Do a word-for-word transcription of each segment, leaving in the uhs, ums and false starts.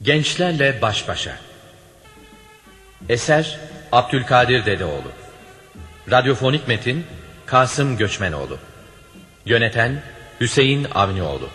Gençlerle baş başa. Eser Abdülkadir Dedeoğlu. Radyofonik metin Kasım Göçmenoğlu. Yöneten Hüseyin Avnioğlu.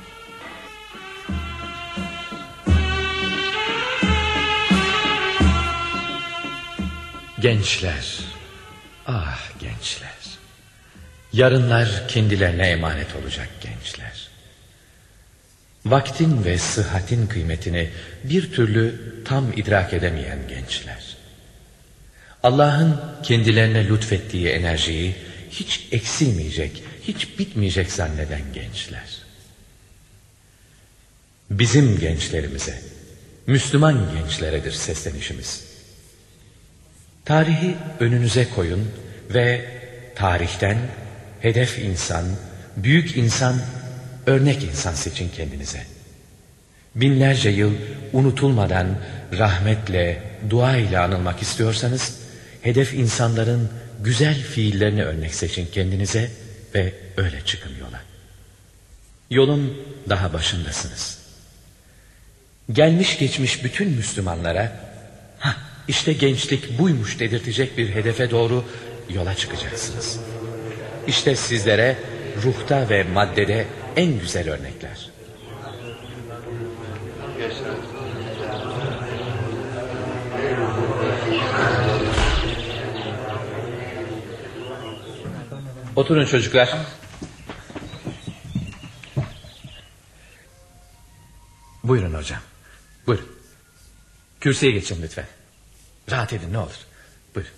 Gençler, ah gençler. Yarınlar kendilerine emanet olacak gençler. Vaktin ve sıhhatin kıymetini bir türlü tam idrak edemeyen gençler. Allah'ın kendilerine lütfettiği enerjiyi hiç eksilmeyecek, hiç bitmeyecek zanneden gençler. Bizim gençlerimize, Müslüman gençleredir seslenişimiz. Tarihi önünüze koyun ve tarihten hedef insan, büyük insan, örnek insan seçin kendinize. Binlerce yıl unutulmadan rahmetle, dua ile anılmak istiyorsanız, hedef insanların güzel fiillerini örnek seçin kendinize ve öyle çıkın yola. Yolun daha başındasınız. Gelmiş geçmiş bütün Müslümanlara, ha işte gençlik buymuş dedirtecek bir hedefe doğru yola çıkacaksınız. İşte sizlere ruhta ve maddede en güzel örnekler. Oturun çocuklar. Buyurun hocam. Buyurun. Kürsüye geçin lütfen. Rahat edin ne olur. Buyurun.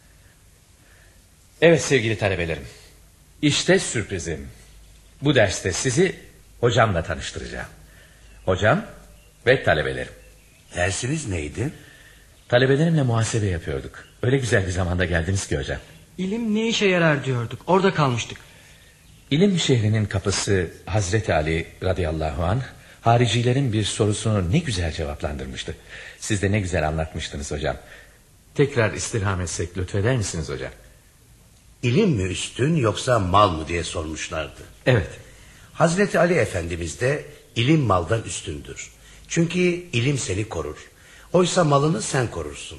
Evet sevgili talebelerim. İşte sürprizim. Bu derste sizi hocamla tanıştıracağım. Hocam ve talebelerim. Dersiniz neydi? Talebelerimle muhasebe yapıyorduk. Öyle güzel bir zamanda geldiniz ki hocam. İlim ne işe yarar diyorduk. Orada kalmıştık. İlim şehrinin kapısı Hazreti Ali radıyallahu anh haricilerin bir sorusunu ne güzel cevaplandırmıştı. Siz de ne güzel anlatmıştınız hocam. Tekrar istirham etsek lütfeder misiniz hocam? İlim mi üstün yoksa mal mı diye sormuşlardı. Evet. Hazreti Ali Efendimiz de ilim maldan üstündür. Çünkü ilim seni korur. Oysa malını sen korursun.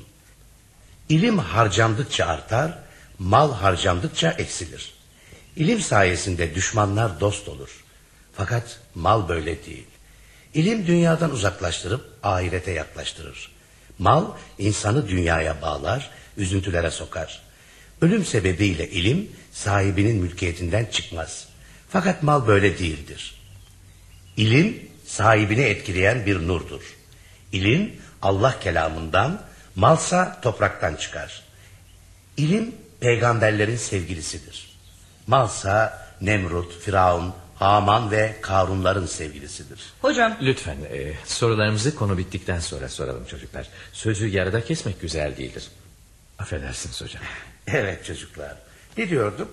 İlim harcandıkça artar, mal harcandıkça eksilir. İlim sayesinde düşmanlar dost olur. Fakat mal böyle değil. İlim dünyadan uzaklaştırıp ahirete yaklaştırır. Mal insanı dünyaya bağlar, üzüntülere sokar. Ölüm sebebiyle ilim sahibinin mülkiyetinden çıkmaz. Fakat mal böyle değildir. İlim sahibini etkileyen bir nurdur. İlim Allah kelamından, malsa topraktan çıkar. İlim peygamberlerin sevgilisidir. Malsa Nemrut, Firavun, Haman ve Karunların sevgilisidir. Hocam. Lütfen e, sorularımızı konu bittikten sonra soralım çocuklar. Sözü yarıda kesmek güzel değildir. Affedersiniz hocam. Evet çocuklar. Ne diyordum?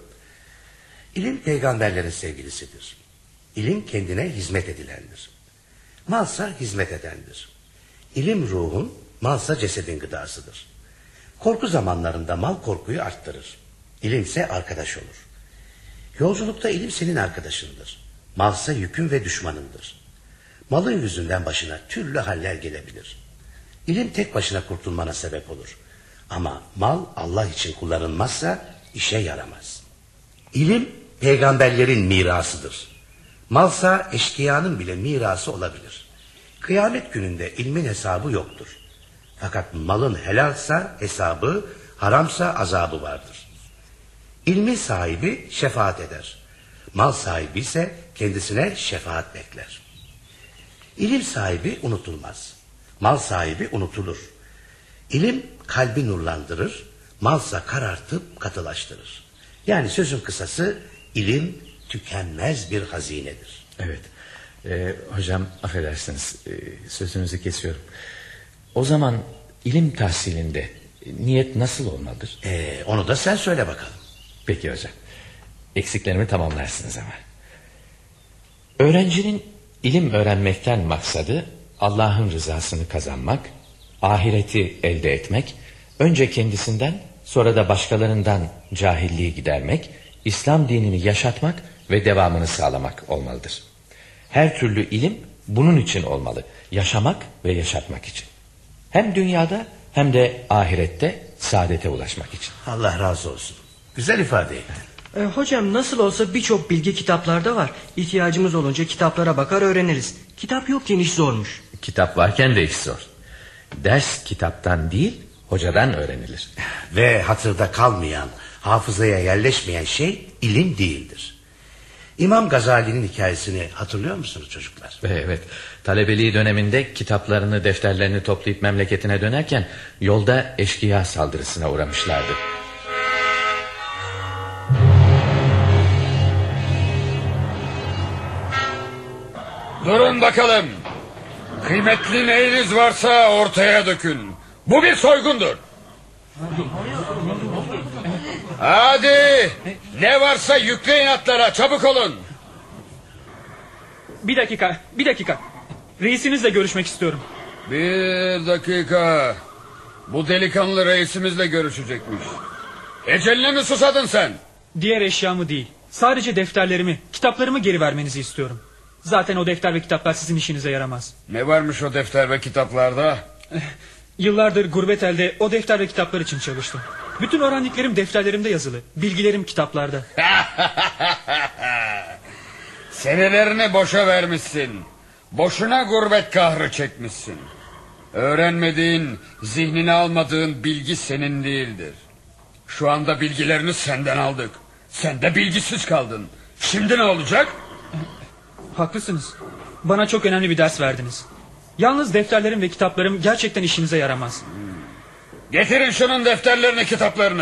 İlim peygamberlerin sevgilisidir. İlim kendine hizmet edilendir. Malsa hizmet edendir. İlim ruhun, malsa cesedin gıdasıdır. Korku zamanlarında mal korkuyu arttırır. İlimse arkadaş olur. Yolculukta ilim senin arkadaşındır. Malsa yükün ve düşmanındır. Malın yüzünden başına türlü haller gelebilir. İlim tek başına kurtulmana sebep olur. Ama mal Allah için kullanılmazsa işe yaramaz. İlim peygamberlerin mirasıdır. Malsa eşkıyanın bile mirası olabilir. Kıyamet gününde ilmin hesabı yoktur. Fakat malın helalsa hesabı, haramsa azabı vardır. İlmin sahibi şefaat eder. Mal sahibi ise kendisine şefaat bekler. İlim sahibi unutulmaz. Mal sahibi unutulur. İlim kalbi nurlandırır, malsa karartıp katılaştırır. Yani sözün kısası ilim tükenmez bir hazinedir. Evet. Ee, hocam affedersiniz ee, sözünüzü kesiyorum. O zaman ilim tahsilinde niyet nasıl olmalıdır? Ee, onu da sen söyle bakalım. Peki hocam. Eksiklerimi tamamlarsınız ama. Öğrencinin ilim öğrenmekten maksadı Allah'ın rızasını kazanmak, ahireti elde etmek, önce kendisinden sonra da başkalarından cahilliği gidermek, İslam dinini yaşatmak ve devamını sağlamak olmalıdır. Her türlü ilim bunun için olmalı. Yaşamak ve yaşatmak için. Hem dünyada hem de ahirette saadete ulaşmak için. Allah razı olsun. Güzel ifade ettin. E, hocam nasıl olsa birçok bilgi kitaplarda var. İhtiyacımız olunca kitaplara bakar öğreniriz. Kitap yokken iş zormuş. Kitap varken de iş zor. Ders kitaptan değil, hocadan öğrenilir. Ve hatırda kalmayan, hafızaya yerleşmeyen şey ilim değildir. İmam Gazali'nin hikayesini hatırlıyor musunuz çocuklar? Evet, talebeliği döneminde kitaplarını, defterlerini toplayıp memleketine dönerken yolda eşkıya saldırısına uğramışlardı. Durun bakalım. Kıymetli neyiniz varsa ortaya dökün. Bu bir soygundur. Hadi, ne varsa yükleyin atlara, çabuk olun. Bir dakika, bir dakika. Reisinizle görüşmek istiyorum. Bir dakika. Bu delikanlı reisimizle görüşecekmiş. Eceline mi susadın sen? Diğer eşyamı değil, sadece defterlerimi, kitaplarımı geri vermenizi istiyorum. Zaten o defter ve kitaplar sizin işinize yaramaz. Ne varmış o defter ve kitaplarda? Yıllardır gurbet elde o defter ve kitaplar için çalıştım. Bütün öğrendiklerim defterlerimde yazılı. Bilgilerim kitaplarda. Senelerini boşa vermişsin. Boşuna gurbet kahrı çekmişsin. Öğrenmediğin, zihnine almadığın bilgi senin değildir. Şu anda bilgilerini senden aldık. Sen de bilgisiz kaldın. Şimdi ne olacak? Haklısınız. Bana çok önemli bir ders verdiniz. Yalnız defterlerim ve kitaplarım gerçekten işinize yaramaz. Getirin şunun defterlerini, kitaplarını.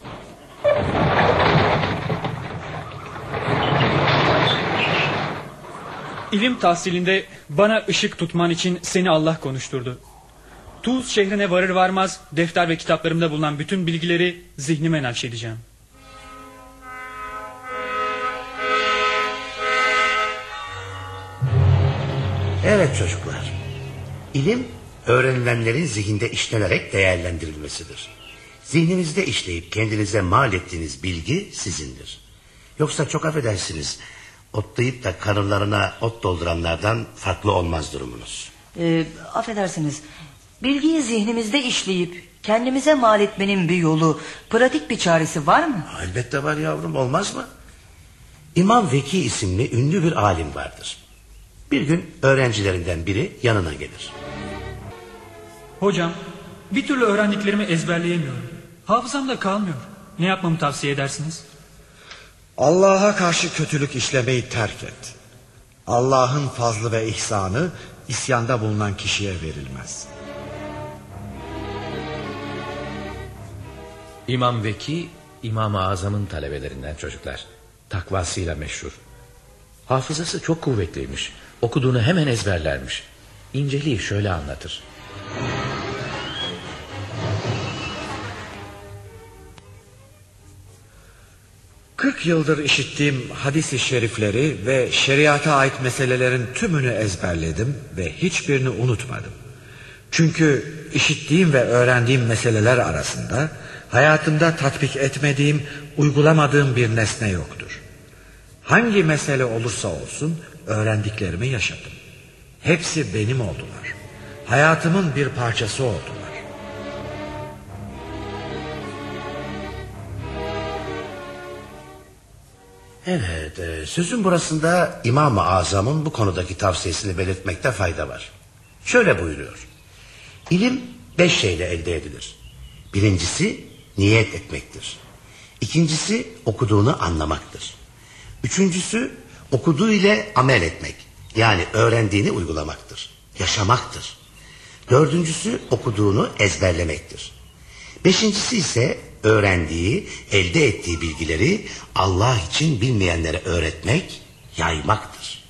İlim tahsilinde bana ışık tutman için seni Allah konuşturdu. Tuz şehrine varır varmaz defter ve kitaplarımda bulunan bütün bilgileri zihnime nakşedeceğim. Evet çocuklar. İlim öğrenilenlerin zihinde işlenerek değerlendirilmesidir. Zihninizde işleyip kendinize mal ettiğiniz bilgi sizindir. Yoksa çok affedersiniz, otlayıp da karınlarına ot dolduranlardan farklı olmaz durumunuz. Ee, affedersiniz, bilgiyi zihnimizde işleyip kendimize mal etmenin bir yolu, pratik bir çaresi var mı? Elbette var yavrum, olmaz mı? İmam Veki isimli ünlü bir alim vardır. Bir gün öğrencilerinden biri yanına gelir. Hocam, bir türlü öğrendiklerimi ezberleyemiyorum. Hafızamda kalmıyor. Ne yapmamı tavsiye edersiniz? Allah'a karşı kötülük işlemeyi terk et. Allah'ın fazlı ve ihsanı isyanda bulunan kişiye verilmez. İmam Veki, İmam-ı Azam'ın talebelerinden çocuklar. Takvasıyla meşhur. Hafızası çok kuvvetliymiş. Okuduğunu hemen ezberlermiş. İnceliği şöyle anlatır. Kırk yıldır işittiğim hadis-i şerifleri ve şeriata ait meselelerin tümünü ezberledim ve hiçbirini unutmadım. Çünkü işittiğim ve öğrendiğim meseleler arasında hayatımda tatbik etmediğim, uygulamadığım bir nesne yoktur. Hangi mesele olursa olsun öğrendiklerimi yaşadım. Hepsi benim oldular. Hayatımın bir parçası oldular. Evet, e, sözün burasında İmam-ı Azam'ın bu konudaki tavsiyesini belirtmekte fayda var. Şöyle buyuruyor. İlim beş şeyle elde edilir. Birincisi niyet etmektir. İkincisi okuduğunu anlamaktır. Üçüncüsü okuduğu ile amel etmek. Yani öğrendiğini uygulamaktır. Yaşamaktır. Dördüncüsü okuduğunu ezberlemektir. Beşincisi ise öğrendiği, elde ettiği bilgileri Allah için bilmeyenlere öğretmek, yaymaktır.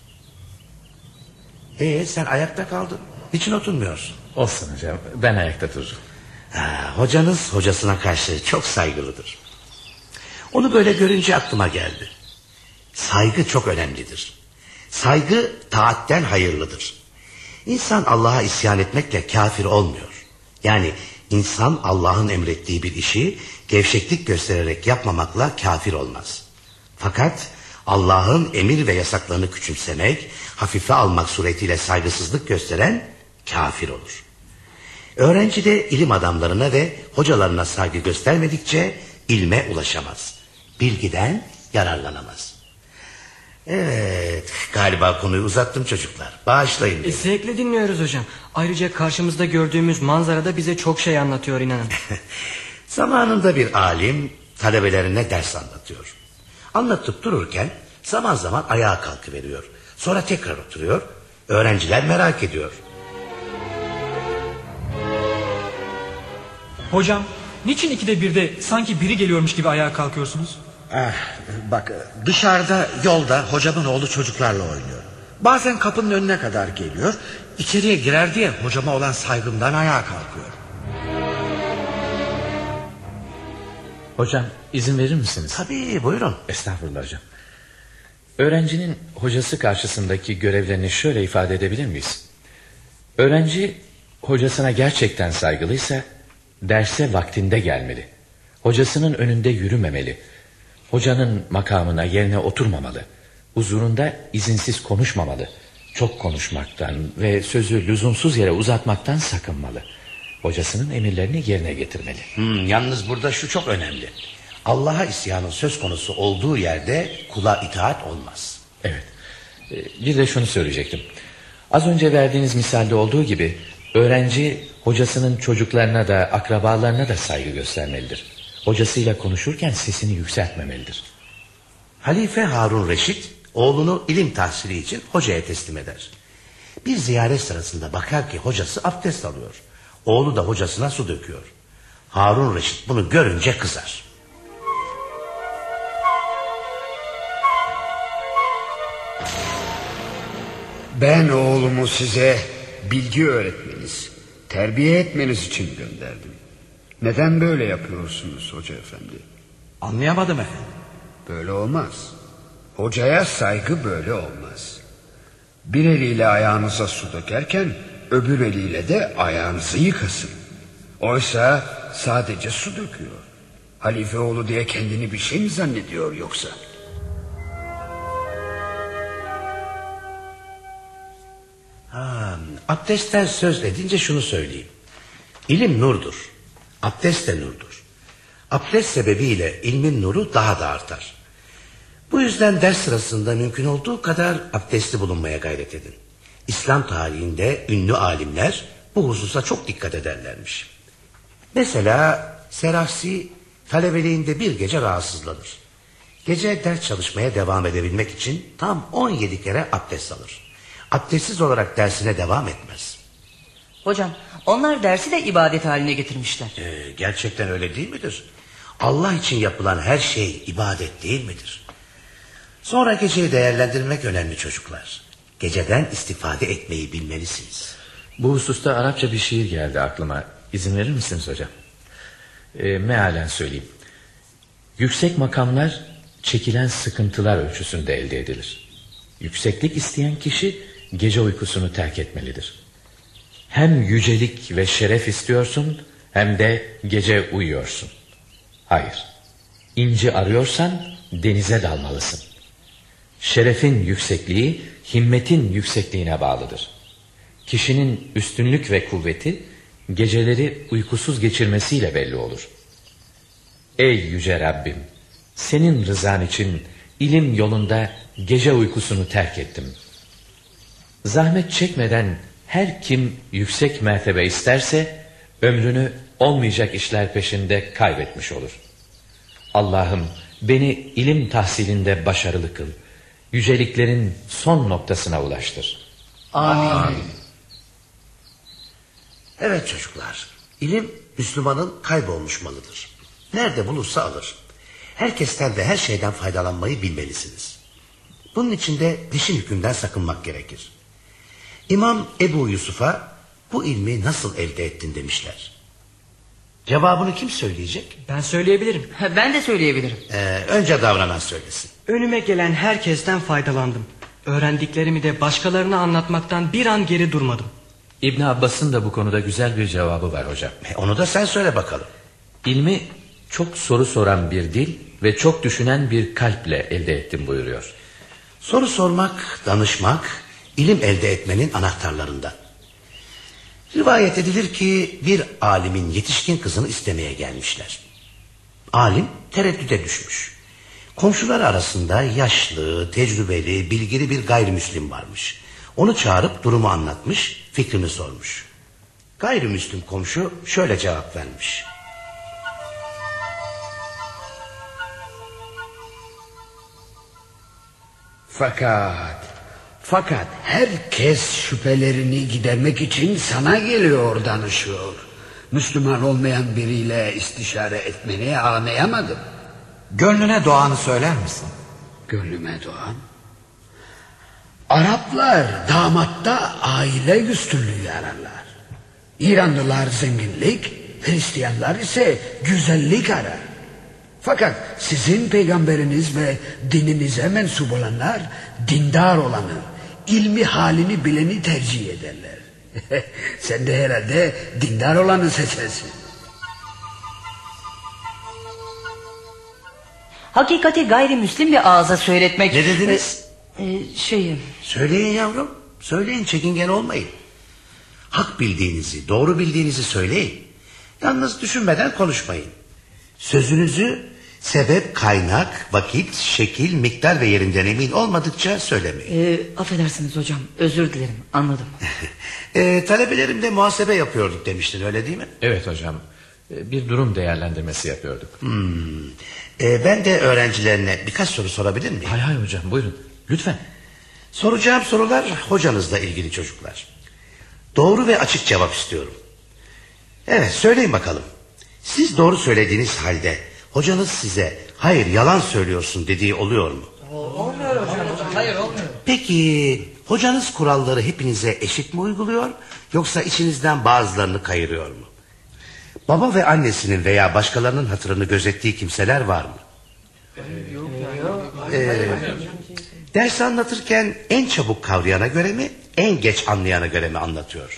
Ee, sen ayakta kaldın. Niçin oturmuyorsun? Olsun hocam, ben ayakta dururum. Ha, hocanız hocasına karşı çok saygılıdır. Onu böyle görünce aklıma geldi. Saygı çok önemlidir. Saygı taatten hayırlıdır. İnsan Allah'a isyan etmekle kafir olmuyor. Yani insan Allah'ın emrettiği bir işi gevşeklik göstererek yapmamakla kafir olmaz. Fakat Allah'ın emir ve yasaklarını küçümsemek, hafife almak suretiyle saygısızlık gösteren kafir olur. Öğrenci de ilim adamlarına ve hocalarına saygı göstermedikçe ilme ulaşamaz. Bilgiden yararlanamaz. Evet, galiba konuyu uzattım çocuklar. Bağışlayın beni. E, zevkle dinliyoruz hocam. Ayrıca karşımızda gördüğümüz manzara da bize çok şey anlatıyor, inanın. Zamanında bir alim talebelerine ders anlatıyor. Anlatıp dururken zaman zaman ayağa kalkıveriyor. Sonra tekrar oturuyor. Öğrenciler merak ediyor. Hocam, niçin ikide birde sanki biri geliyormuş gibi ayağa kalkıyorsunuz? Ah, bak, dışarıda yolda hocamın oğlu çocuklarla oynuyor. Bazen kapının önüne kadar geliyor. İçeriye girer diye hocama olan saygımdan ayağa kalkıyor. Hocam izin verir misiniz? Tabii, buyurun. Estağfurullah hocam. Öğrencinin hocası karşısındaki görevlerini şöyle ifade edebilir miyiz? Öğrenci hocasına gerçekten saygılıysa derse vaktinde gelmeli. Hocasının önünde yürümemeli. Hocanın makamına, yerine oturmamalı. Huzurunda izinsiz konuşmamalı. Çok konuşmaktan ve sözü lüzumsuz yere uzatmaktan sakınmalı. Hocasının emirlerini yerine getirmeli. Hmm, yalnız burada şu çok önemli. Allah'a isyanın söz konusu olduğu yerde kula itaat olmaz. Evet. Bir de şunu söyleyecektim. Az önce verdiğiniz misalde olduğu gibi öğrenci hocasının çocuklarına da akrabalarına da saygı göstermelidir. Hocasıyla konuşurken sesini yükseltmemelidir. Halife Harun Reşit oğlunu ilim tahsili için hocaya teslim eder. Bir ziyaret sırasında bakar ki hocası abdest alıyor. Oğlu da hocasına su döküyor. Harun Reşit bunu görünce kızar. Ben oğlumu size bilgi öğretmeniz, terbiye etmeniz için gönderdim. Neden böyle yapıyorsunuz hoca efendi? Anlayamadım efendim. Böyle olmaz. Hocaya saygı böyle olmaz. Bir eliyle ayağınıza su dökerken öbür eliyle de ayağınızı yıkasın. Oysa sadece su döküyor. Halife oğlu diye kendini bir şey mi zannediyor yoksa? Ha, abdestten söz edince şunu söyleyeyim. İlim nurdur. Abdest de nurdur. Abdest sebebiyle ilmin nuru daha da artar. Bu yüzden ders sırasında mümkün olduğu kadar abdestli bulunmaya gayret edin. İslam tarihinde ünlü alimler bu hususa çok dikkat ederlermiş. Mesela Serahsi talebeliğinde bir gece rahatsızlanır. Gece ders çalışmaya devam edebilmek için tam on yedi kere abdest alır. Abdestsiz olarak dersine devam etmez. Hocam, onlar dersi de ibadet haline getirmişler. Ee, gerçekten öyle değil midir? Allah için yapılan her şey ibadet değil midir? Sonra geceyi değerlendirmek önemli çocuklar. Geceden istifade etmeyi bilmelisiniz. Bu hususta Arapça bir şiir geldi aklıma. İzin verir misiniz hocam? E, mealen söyleyeyim. Yüksek makamlar çekilen sıkıntılar ölçüsünde elde edilir. Yükseklik isteyen kişi gece uykusunu terk etmelidir. Hem yücelik ve şeref istiyorsun hem de gece uyuyorsun. Hayır. İnci arıyorsan denize dalmalısın. Şerefin yüksekliği himmetin yüksekliğine bağlıdır. Kişinin üstünlük ve kuvveti geceleri uykusuz geçirmesiyle belli olur. Ey yüce Rabbim, senin rızan için ilim yolunda gece uykusunu terk ettim. Zahmet çekmeden her kim yüksek mertebe isterse ömrünü olmayacak işler peşinde kaybetmiş olur. Allah'ım beni ilim tahsilinde başarılı kıl. Yüceliklerin son noktasına ulaştır. Amin. Amin. Evet çocuklar, ilim Müslümanın kaybolmuş malıdır. Nerede bulursa alır. Herkesten ve her şeyden faydalanmayı bilmelisiniz. Bunun için de peşin hükümden sakınmak gerekir. İmam Ebu Yusuf'a bu ilmi nasıl elde ettin demişler. Cevabını kim söyleyecek? Ben söyleyebilirim. Ben de söyleyebilirim. Ee, önce davranan söylesin. Önüme gelen herkesten faydalandım. Öğrendiklerimi de başkalarına anlatmaktan bir an geri durmadım. İbn Abbas'ın da bu konuda güzel bir cevabı var hocam. E, onu da sen söyle bakalım. İlmi çok soru soran bir dil ve çok düşünen bir kalple elde ettim buyuruyor. Soru sormak, danışmak, ilim elde etmenin anahtarlarından. Rivayet edilir ki bir alimin yetişkin kızını istemeye gelmişler. Alim tereddüte düşmüş. Komşuları arasında yaşlı, tecrübeli, bilgili bir gayrimüslim varmış. Onu çağırıp durumu anlatmış, fikrini sormuş. Gayrimüslim komşu şöyle cevap vermiş. Fakat, fakat herkes şüphelerini gidermek için sana geliyor, danışıyor. Müslüman olmayan biriyle istişare etmeni anlayamadım. Gönlüne doğanı söyler misin? Gönlüme doğan? Araplar damatta aile üstünlüğü ararlar. İranlılar zenginlik, Hristiyanlar ise güzellik arar. Fakat sizin peygamberiniz ve dininize mensup olanlar dindar olanı, ilmi halini bileni tercih ederler. Sen de herhalde dindar olanı seçersin. Hakikati gayrimüslim bir ağza söyletmek... Ne dediniz? Ee, şeyim... Söyleyin yavrum, söyleyin, çekingen olmayın. Hak bildiğinizi, doğru bildiğinizi söyleyin. Yalnız düşünmeden konuşmayın. Sözünüzü sebep, kaynak, vakit, şekil, miktar ve yerinden emin olmadıkça söylemeyin. Ee, affedersiniz hocam, özür dilerim, anladım. e, talebelerimle muhasebe yapıyorduk demiştin, öyle değil mi? Evet hocam, bir durum değerlendirmesi yapıyorduk. Hmm. E, ben de öğrencilerine birkaç soru sorabilir miyim? Hay hay hocam, buyurun lütfen. Soracağım sorular hocanızla ilgili çocuklar. Doğru ve açık cevap istiyorum. Evet, söyleyin bakalım. Siz doğru söylediğiniz halde hocanız size hayır yalan söylüyorsun dediği oluyor mu? Olmuyor hocam. Hayır, olmuyor. Peki hocanız kuralları hepinize eşit mi uyguluyor, yoksa içinizden bazılarını kayırıyor mu? Baba ve annesinin veya başkalarının hatırını gözettiği kimseler var mı? Yok, Ee, ders anlatırken en çabuk kavrayana göre mi, en geç anlayana göre mi anlatıyor?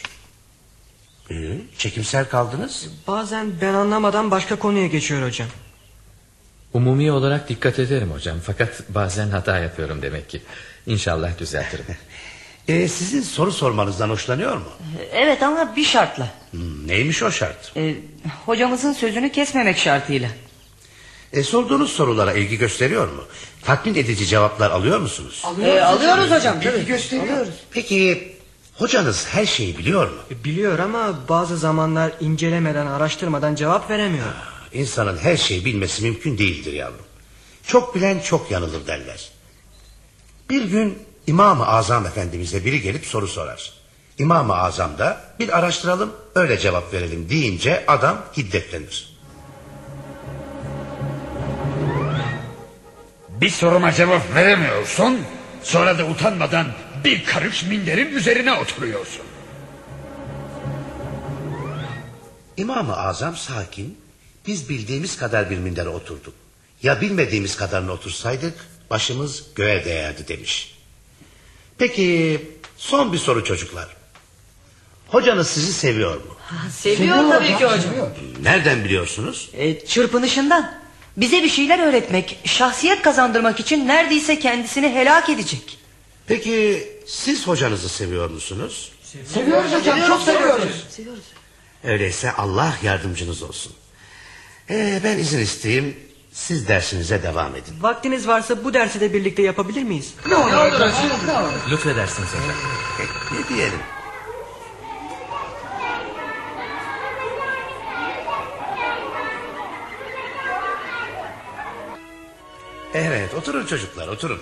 Ee, çekimser kaldınız. Bazen ben anlamadan başka konuya geçiyor hocam. Umumi olarak dikkat ederim hocam, fakat bazen hata yapıyorum demek ki. İnşallah düzeltirim. Ee, sizin soru sormanızdan hoşlanıyor mu? Evet, ama bir şartla. Hmm, neymiş o şart? Ee, hocamızın sözünü kesmemek şartıyla. Ee, sorduğunuz sorulara ilgi gösteriyor mu? Tatmin edici cevaplar alıyor musunuz? Alıyoruz, ee, alıyoruz hocam. İlgi gösteriyoruz. Peki hocanız her şeyi biliyor mu? Biliyor ama bazı zamanlar incelemeden, araştırmadan cevap veremiyor. İnsanın her şeyi bilmesi mümkün değildir yavrum. Çok bilen çok yanılır derler. Bir gün İmam-ı Azam Efendimiz'e biri gelip soru sorar. İmam-ı Azam da bir araştıralım öyle cevap verelim deyince adam hiddetlenir. Bir soruma cevap veremiyorsun, sonra da utanmadan bir karış minderin üzerine oturuyorsun. İmam-ı Azam sakin, biz bildiğimiz kadar bir mindere oturduk. Ya bilmediğimiz kadarını otursaydık başımız göğe değerdi demiş. Peki son bir soru çocuklar. Hocanız sizi seviyor mu? Ha, seviyor, seviyor tabii ki hocam. Nereden biliyorsunuz? E, çırpınışından. Bize bir şeyler öğretmek, şahsiyet kazandırmak için neredeyse kendisini helak edecek. Peki siz hocanızı seviyor musunuz? Seviyoruz, seviyoruz hocam, seviyoruz, çok seviyoruz. Seviyoruz. Öyleyse Allah yardımcınız olsun. Ee, ben izin isteyeyim, siz dersinize devam edin. Vaktiniz varsa bu dersi de birlikte yapabilir miyiz? Ne olur, ne olur, ne olur. Lütfedersiniz hocam. Ne diyelim? Evet, oturun çocuklar, oturun.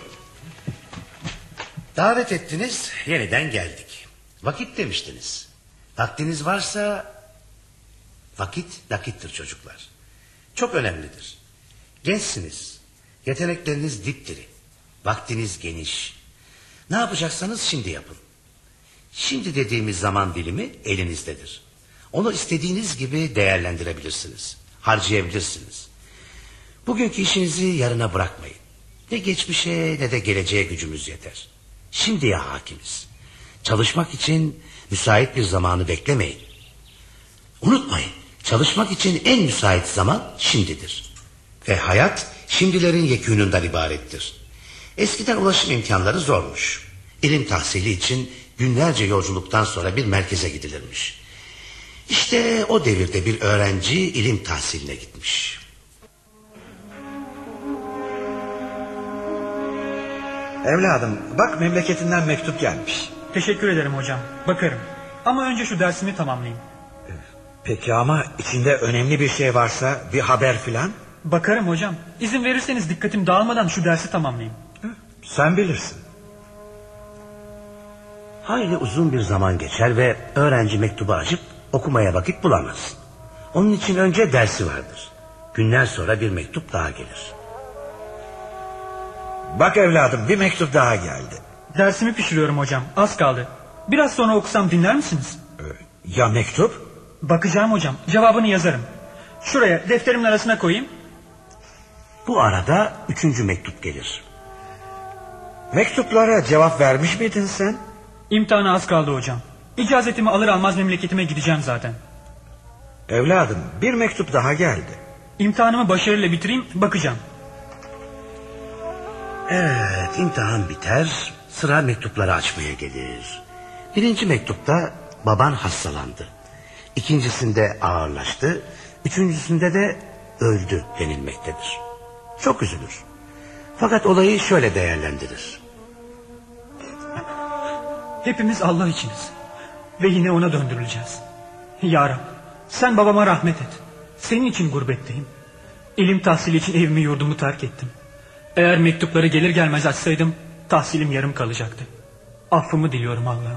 Davet ettiniz, yeniden geldik. Vakit demiştiniz. Vaktiniz varsa vakit nakittir çocuklar. Çok önemlidir. Gençsiniz, yetenekleriniz dipdiri, vaktiniz geniş. Ne yapacaksanız şimdi yapın. Şimdi dediğimiz zaman dilimi elinizdedir. Onu istediğiniz gibi değerlendirebilirsiniz, harcayabilirsiniz. Bugünkü işinizi yarına bırakmayın. Ne geçmişe ne de geleceğe gücümüz yeter. Şimdiye hakimiz. Çalışmak için müsait bir zamanı beklemeyin. Unutmayın, çalışmak için en müsait zaman şimdidir. Ve hayat şimdilerin yekûnundan ibarettir. Eskiden ulaşım imkanları zormuş. İlim tahsili için günlerce yolculuktan sonra bir merkeze gidilirmiş. İşte o devirde bir öğrenci ilim tahsiline gitmiş. Evladım bak, memleketinden mektup gelmiş. Teşekkür ederim hocam. Bakarım. Ama önce şu dersimi tamamlayayım. Peki ama içinde önemli bir şey varsa, bir haber filan? Bakarım hocam. İzin verirseniz dikkatim dağılmadan şu dersi tamamlayayım. Sen bilirsin. Hayli uzun bir zaman geçer ve öğrenci mektubu açıp okumaya vakit bulamaz. Onun için önce dersi vardır. Günler sonra bir mektup daha gelir. Bak evladım, bir mektup daha geldi. Dersimi pişiriyorum hocam. Az kaldı. Biraz sonra okusam dinler misiniz? Ya mektup? Bakacağım hocam. Cevabını yazarım. Şuraya defterimin arasına koyayım. Bu arada üçüncü mektup gelir. Mektuplara cevap vermiş miydin sen? İmtihana az kaldı hocam. İcazetimi alır almaz memleketime gideceğim zaten. Evladım, bir mektup daha geldi. İmtihanımı başarıyla bitireyim, bakacağım. Evet, imtihan biter, sıra mektupları açmaya gelir. Birinci mektupta baban hastalandı. İkincisinde ağırlaştı. Üçüncüsünde de öldü denilmektedir. Çok üzülür. Fakat olayı şöyle değerlendirir. Hepimiz Allah içiniz. Ve yine ona döndürüleceğiz. Ya Rab, sen babama rahmet et. Senin için gurbetteyim. İlim tahsili için evimi yurdumu terk ettim. Eğer mektupları gelir gelmez açsaydım tahsilim yarım kalacaktı. Affımı diliyorum Allah'ım.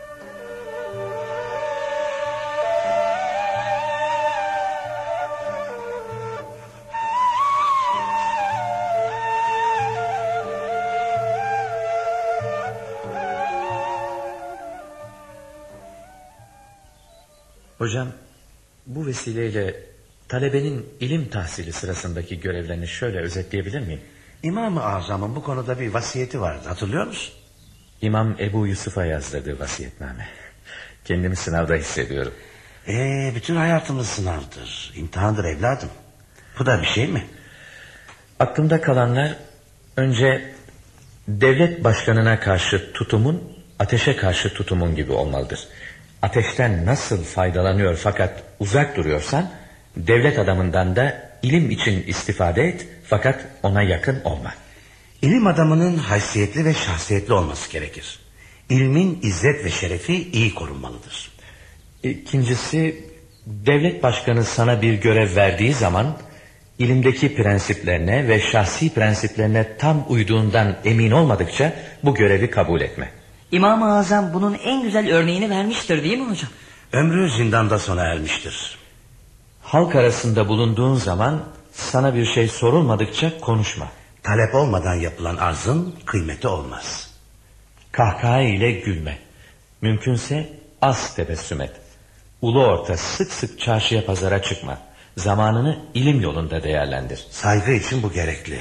Hocam, bu vesileyle talebenin ilim tahsili sırasındaki görevlerini şöyle özetleyebilir miyim? İmam-ı Azam'ın bu konuda bir vasiyeti vardı, hatırlıyor musun? İmam Ebu Yusuf'a yazdırdığı vasiyetname. Kendimi sınavda hissediyorum. Ee, bütün hayatımız sınavdır, imtihandır evladım. Bu da bir şey mi? Aklımda kalanlar önce devlet başkanına karşı tutumun ateşe karşı tutumun gibi olmalıdır. Ateşten nasıl faydalanıyor fakat uzak duruyorsan, devlet adamından da ilim için istifade et fakat ona yakın olma. İlim adamının haysiyetli ve şahsiyetli olması gerekir. İlmin izzet ve şerefi iyi korunmalıdır. İkincisi, devlet başkanı sana bir görev verdiği zaman ilimdeki prensiplerine ve şahsi prensiplerine tam uyduğundan emin olmadıkça bu görevi kabul etme. İmam-ı Azam bunun en güzel örneğini vermiştir değil mi hocam? Ömrü zindanda sona ermiştir. Halk arasında bulunduğun zaman sana bir şey sorulmadıkça konuşma. Talep olmadan yapılan arzın kıymeti olmaz. Kahkaha ile gülme. Mümkünse az tebessüm et. Ulu orta sık sık çarşıya pazara çıkma. Zamanını ilim yolunda değerlendir. Saygı için bu gerekli.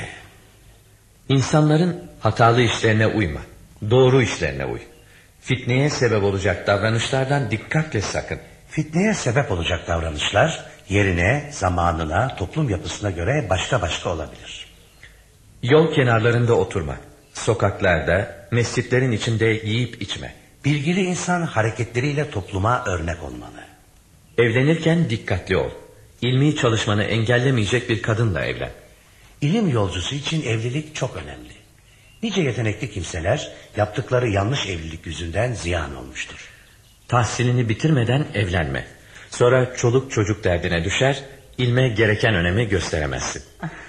İnsanların hatalı işlerine uyma. Doğru işlerine uy. Fitneye sebep olacak davranışlardan dikkatle sakın. Fitneye sebep olacak davranışlar yerine, zamanına, toplum yapısına göre başka başka olabilir. Yol kenarlarında oturma. Sokaklarda, mescitlerin içinde yiyip içme. Bilgili insan hareketleriyle topluma örnek olmalı. Evlenirken dikkatli ol. İlmi çalışmanı engellemeyecek bir kadınla evlen. İlim yolcusu için evlilik çok önemli. Nice yetenekli kimseler yaptıkları yanlış evlilik yüzünden ziyan olmuştur. Tahsilini bitirmeden evlenme. Sonra çoluk çocuk derdine düşer, ilme gereken önemi gösteremezsin.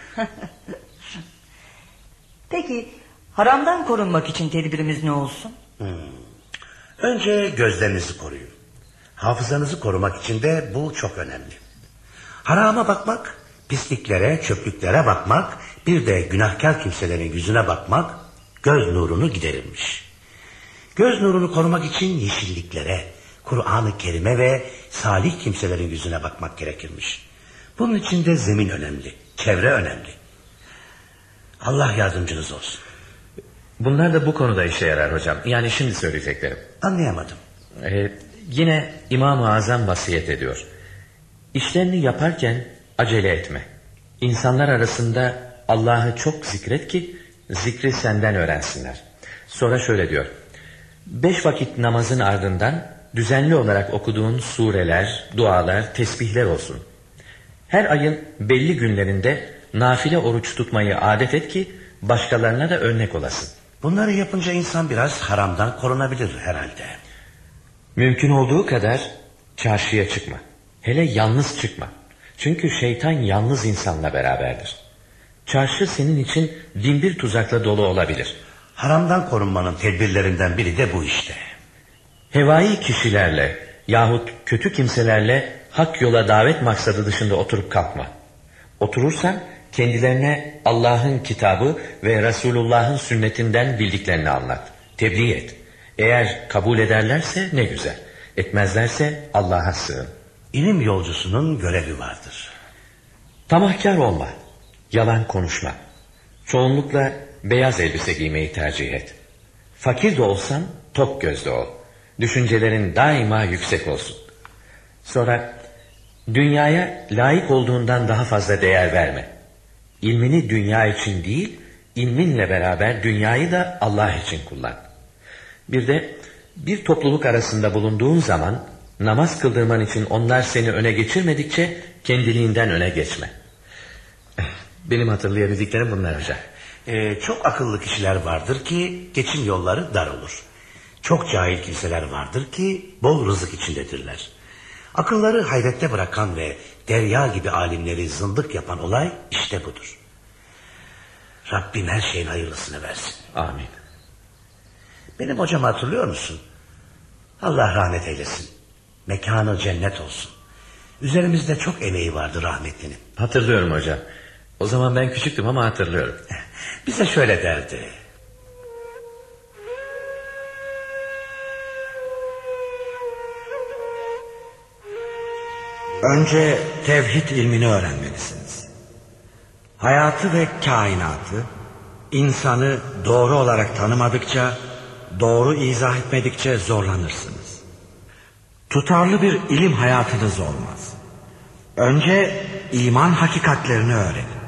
Peki haramdan korunmak için tedbirimiz ne olsun? Hmm. Önce gözlerinizi koruyun. Hafızanızı korumak için de bu çok önemli. Harama bakmak, pisliklere, çöplüklere bakmak, bir de günahkar kimselerin yüzüne bakmak göz nurunu giderirmiş. Göz nurunu korumak için yeşilliklere, Kur'an-ı Kerim'e ve salih kimselerin yüzüne bakmak gerekirmiş. Bunun için de zemin önemli, çevre önemli. Allah yardımcınız olsun. Bunlar da bu konuda işe yarar hocam. Yani şimdi söyleyeceklerim. Anlayamadım. Ee, yine İmam-ı Azam vasiyet ediyor. İşlerini yaparken acele etme. İnsanlar arasında Allah'ı çok zikret ki zikri senden öğrensinler. Sonra şöyle diyor: beş vakit namazın ardından düzenli olarak okuduğun sureler, dualar, tesbihler olsun. Her ayın belli günlerinde nafile oruç tutmayı adet et ki başkalarına da örnek olasın. Bunları yapınca insan biraz haramdan korunabilir herhalde. Mümkün olduğu kadar çarşıya çıkma. Hele yalnız çıkma. Çünkü şeytan yalnız insanla beraberdir. Çarşı senin için binbir tuzakla dolu olabilir. Haramdan korunmanın tedbirlerinden biri de bu işte. Hevai kişilerle yahut kötü kimselerle hak yola davet maksadı dışında oturup kalkma. Oturursan kendilerine Allah'ın kitabı ve Resulullah'ın sünnetinden bildiklerini anlat. Tebliğ et. Eğer kabul ederlerse ne güzel. Etmezlerse Allah'a sığın. İlim yolcusunun görevi vardır. Tamahkar olma. Yalan konuşma. Çoğunlukla beyaz elbise giymeyi tercih et. Fakir de olsan tok gözlü ol. Düşüncelerin daima yüksek olsun. Sonra dünyaya layık olduğundan daha fazla değer verme. İlmini dünya için değil, ilminle beraber dünyayı da Allah için kullan. Bir de bir topluluk arasında bulunduğun zaman namaz kıldırman için onlar seni öne geçirmedikçe kendiliğinden öne geçme. Benim hatırlayabildiklerim bunlar hocam. Ee, çok akıllı kişiler vardır ki geçim yolları dar olur. Çok cahil kimseler vardır ki bol rızık içindedirler. Akılları hayrette bırakan ve derya gibi alimleri zındık yapan olay işte budur. Rabbim her şeyin hayırlısını versin. Amin. Benim hocamı hatırlıyor musun? Allah rahmet eylesin. Mekanı cennet olsun. Üzerimizde çok emeği vardı rahmetlinin. Hatırlıyorum hocam. O zaman ben küçüktüm ama hatırlıyorum. Bize şöyle derdi: önce tevhid ilmini öğrenmelisiniz. Hayatı ve kainatı, insanı doğru olarak tanımadıkça, doğru izah etmedikçe zorlanırsınız. Tutarlı bir ilim hayatınız olmaz. Önce iman hakikatlerini öğrenin.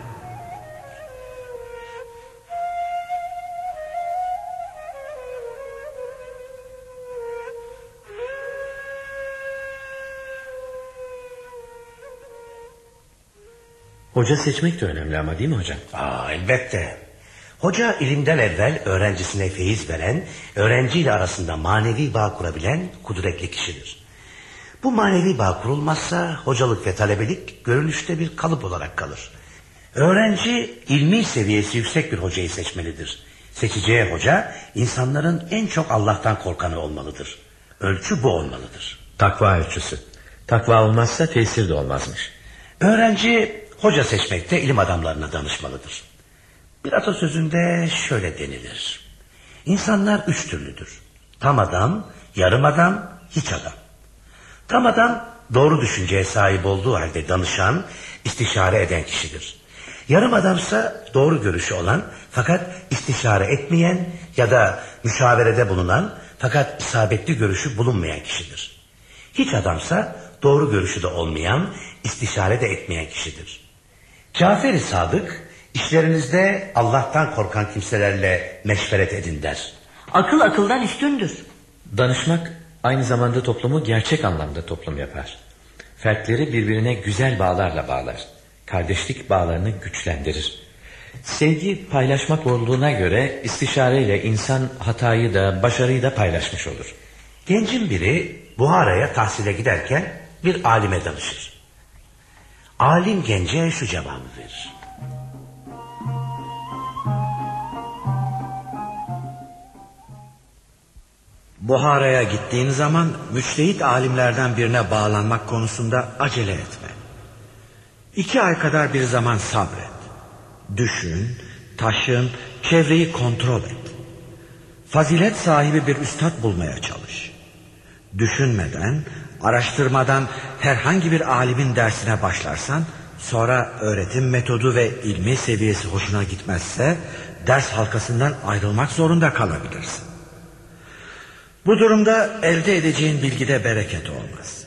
Hoca seçmek de önemli ama değil mi hocam? Aa, elbette. Hoca ilimden evvel öğrencisine feyiz veren, öğrenciyle arasında manevi bağ kurabilen kudretli kişidir. Bu manevi bağ kurulmazsa hocalık ve talebelik görünüşte bir kalıp olarak kalır. Öğrenci ilmi seviyesi yüksek bir hocayı seçmelidir. Seçeceği hoca insanların en çok Allah'tan korkanı olmalıdır. Ölçü bu olmalıdır. Takva ölçüsü. Takva olmazsa tesir de olmazmış. Öğrenci hoca seçmekte ilim adamlarına danışmalıdır. Bir atasözünde şöyle denilir: İnsanlar üç türlüdür. Tam adam, yarım adam, hiç adam. Tam adam doğru düşünceye sahip olduğu halde danışan, istişare eden kişidir. Yarım adamsa doğru görüşü olan fakat istişare etmeyen ya da müşaverede bulunan fakat isabetli görüşü bulunmayan kişidir. Hiç adamsa doğru görüşü de olmayan, istişare de etmeyen kişidir. Cafer-i Sadık, işlerinizde Allah'tan korkan kimselerle meşveret edin der. Akıl akıldan üstündür. Danışmak aynı zamanda toplumu gerçek anlamda toplum yapar. Fertleri birbirine güzel bağlarla bağlar. Kardeşlik bağlarını güçlendirir. Sevgi paylaşmak olduğuna göre istişareyle insan hatayı da başarıyı da paylaşmış olur. Gencin biri Buhara'ya tahsile giderken bir alime danışır. Alim gence şu cevabı verir: Buhara'ya gittiğin zaman müçtehit alimlerden birine bağlanmak konusunda acele etme. İki ay kadar bir zaman sabret. Düşün, taşın, çevreyi kontrol et. Fazilet sahibi bir üstad bulmaya çalış. Düşünmeden, araştırmadan herhangi bir alimin dersine başlarsan, sonra öğretim metodu ve ilmi seviyesi hoşuna gitmezse ders halkasından ayrılmak zorunda kalabilirsin. Bu durumda elde edeceğin bilgide bereket olmaz.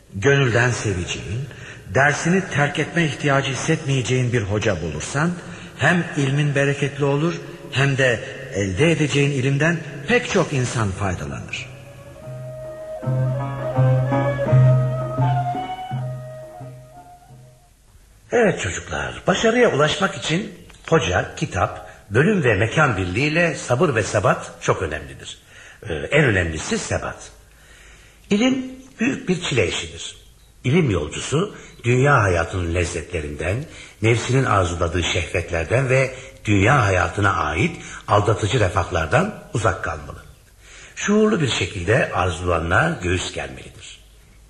Gönülden seveceğin, dersini terk etme ihtiyacı hissetmeyeceğin bir hoca bulursan Hem ilmin bereketli olur hem de elde edeceğin ilimden pek çok insan faydalanır. Evet çocuklar, başarıya ulaşmak için hoca, kitap, bölüm ve mekan birliğiyle sabır ve sebat çok önemlidir. Ee, en önemlisi sebat. İlim büyük bir çile işidir. İlim yolcusu dünya hayatının lezzetlerinden, nefsinin arzuladığı şehvetlerden ve dünya hayatına ait aldatıcı refahlardan uzak kalmalı. Şuurlu bir şekilde arzularına göğüs germelidir.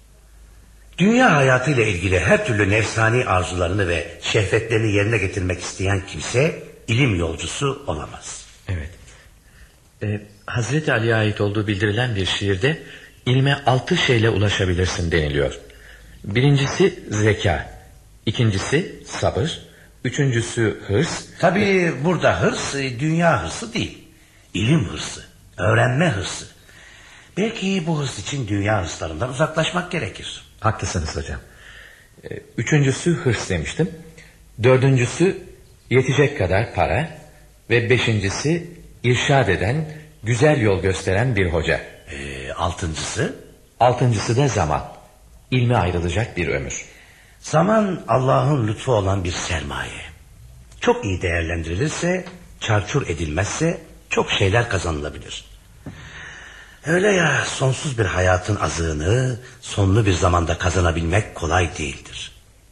Dünya hayatıyla ilgili her türlü nefsani arzularını ve şehvetlerini yerine getirmek isteyen kimse ilim yolcusu olamaz. Evet. Ee, Hazreti Ali'ye ait olduğu bildirilen bir şiirde ilme altı şeyle ulaşabilirsin deniliyor. Birincisi zeka, ikincisi sabır, üçüncüsü hırs. Tabii burada hırs dünya hırsı değil, ilim hırsı, öğrenme hırsı. Belki bu hırs için dünya hırslarından uzaklaşmak gerekir. Haklısınız hocam. Üçüncüsü hırs demiştim. Dördüncüsü yetecek kadar para. Ve beşincisi irşad eden, güzel yol gösteren bir hoca. Ee, altıncısı? Altıncısı da zaman. İlme ayrılacak bir ömür. Zaman Allah'ın lütfu olan bir sermaye. Çok iyi değerlendirilirse, çarçur edilmezse çok şeyler kazanılabilir. Öyle ya, sonsuz bir hayatın azığını sonlu bir zamanda kazanabilmek kolay değildir.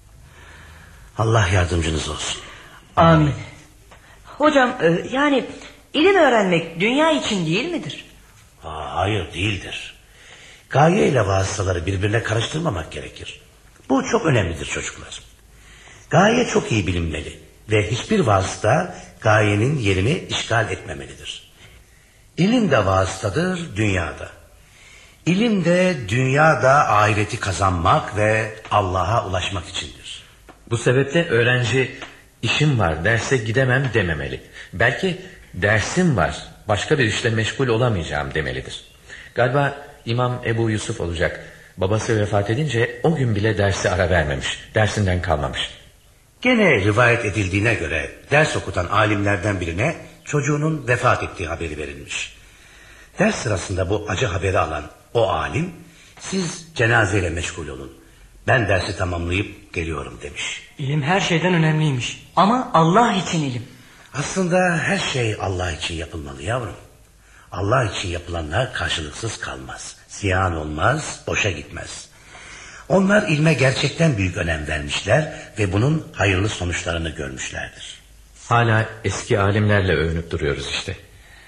Allah yardımcınız olsun. Amin. Hocam e, yani ilim öğrenmek dünya için değil midir? Aa, hayır değildir. Gaye ile vasıtaları birbirine karıştırmamak gerekir. Bu çok önemlidir çocuklar. Gaye çok iyi bilinmeli ve hiçbir vasıta gayenin yerini işgal etmemelidir. İlim de vasıtadır dünyada. İlim de dünyada ahireti kazanmak ve Allah'a ulaşmak içindir. Bu sebeple öğrenci işim var derse gidemem dememeli. Belki dersim var, başka bir işle meşgul olamayacağım demelidir. Galiba İmam Ebu Yusuf olacak. Babası vefat edince o gün bile dersi ara vermemiş, dersinden kalmamış. Gene rivayet edildiğine göre ders okutan alimlerden birine çocuğunun vefat ettiği haberi verilmiş. Ders sırasında bu acı haberi alan o alim, siz cenazeyle meşgul olun, ben dersi tamamlayıp geliyorum demiş. İlim her şeyden önemliymiş. Ama Allah için ilim. Aslında her şey Allah için yapılmalı yavrum. Allah için yapılanlar karşılıksız kalmaz, ziyan olmaz, boşa gitmez. Onlar ilme gerçekten büyük önem vermişler ve bunun hayırlı sonuçlarını görmüşlerdir. Hala eski alimlerle övünüp duruyoruz işte.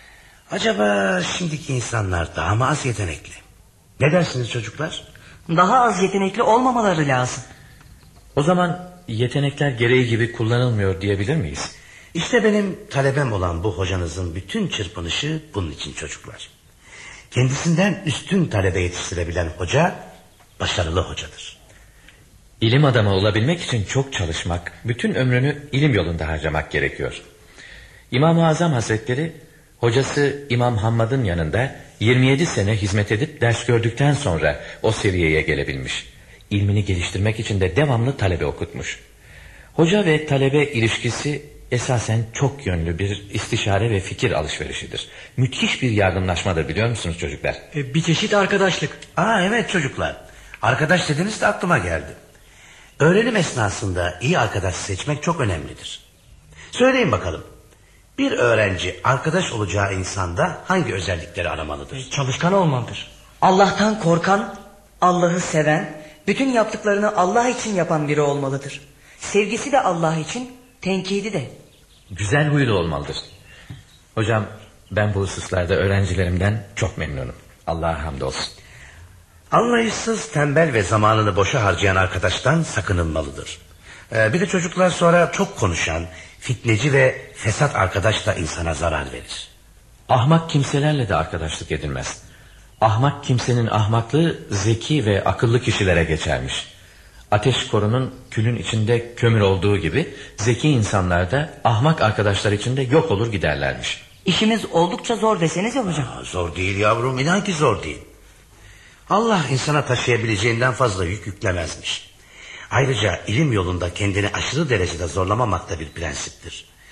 Acaba şimdiki insanlar daha mı az yetenekli? Ne dersiniz çocuklar? Daha az yetenekli olmamaları lazım. O zaman yetenekler gereği gibi kullanılmıyor diyebilir miyiz? İşte benim talebem olan bu hocanızın bütün çırpınışı bunun için çocuklar. Kendisinden üstün talebe yetiştirebilen hoca başarılı hocadır. İlim adamı olabilmek için çok çalışmak, bütün ömrünü ilim yolunda harcamak gerekiyor. İmam-ı Azam Hazretleri hocası İmam Hammad'ın yanında yirmi yedi sene hizmet edip ders gördükten sonra o seviyeye gelebilmiş. İlmini geliştirmek için de devamlı talebe okutmuş. Hoca ve talebe ilişkisi esasen çok yönlü bir istişare ve fikir alışverişidir. Müthiş bir yardımlaşmadır, biliyor musunuz çocuklar? E, bir çeşit arkadaşlık. Aa, evet çocuklar, arkadaş dediniz de aklıma geldi. Öğrenim esnasında iyi arkadaş seçmek çok önemlidir. Söyleyin bakalım, bir öğrenci arkadaş olacağı insanda hangi özellikleri aramalıdır? E, çalışkan olmalıdır. Allah'tan korkan, Allah'ı seven, bütün yaptıklarını Allah için yapan biri olmalıdır. Sevgisi de Allah için, tenkidi de. Güzel huylu olmalıdır. Hocam, ben bu hususlarda öğrencilerimden çok memnunum. Allah'a hamdolsun. Anlayışsız, tembel ve zamanını boşa harcayan arkadaştan sakınılmalıdır. Ee, bir de çocuklar sonra çok konuşan, fitneci ve fesat arkadaş da insana zarar verir. Ahmak kimselerle de arkadaşlık edilmez. Ahmak kimsenin ahmaklığı zeki ve akıllı kişilere geçermiş. Ateş korunun külün içinde kömür olduğu gibi zeki insanlar da ahmak arkadaşlar içinde yok olur giderlermiş. İşimiz oldukça zor desenize hocam. Aa, zor değil yavrum, inan ki zor değil. Allah insana taşıyabileceğinden fazla yük yüklemezmiş. Ayrıca ilim yolunda kendini aşırı derecede zorlamamak da bir prensiptir.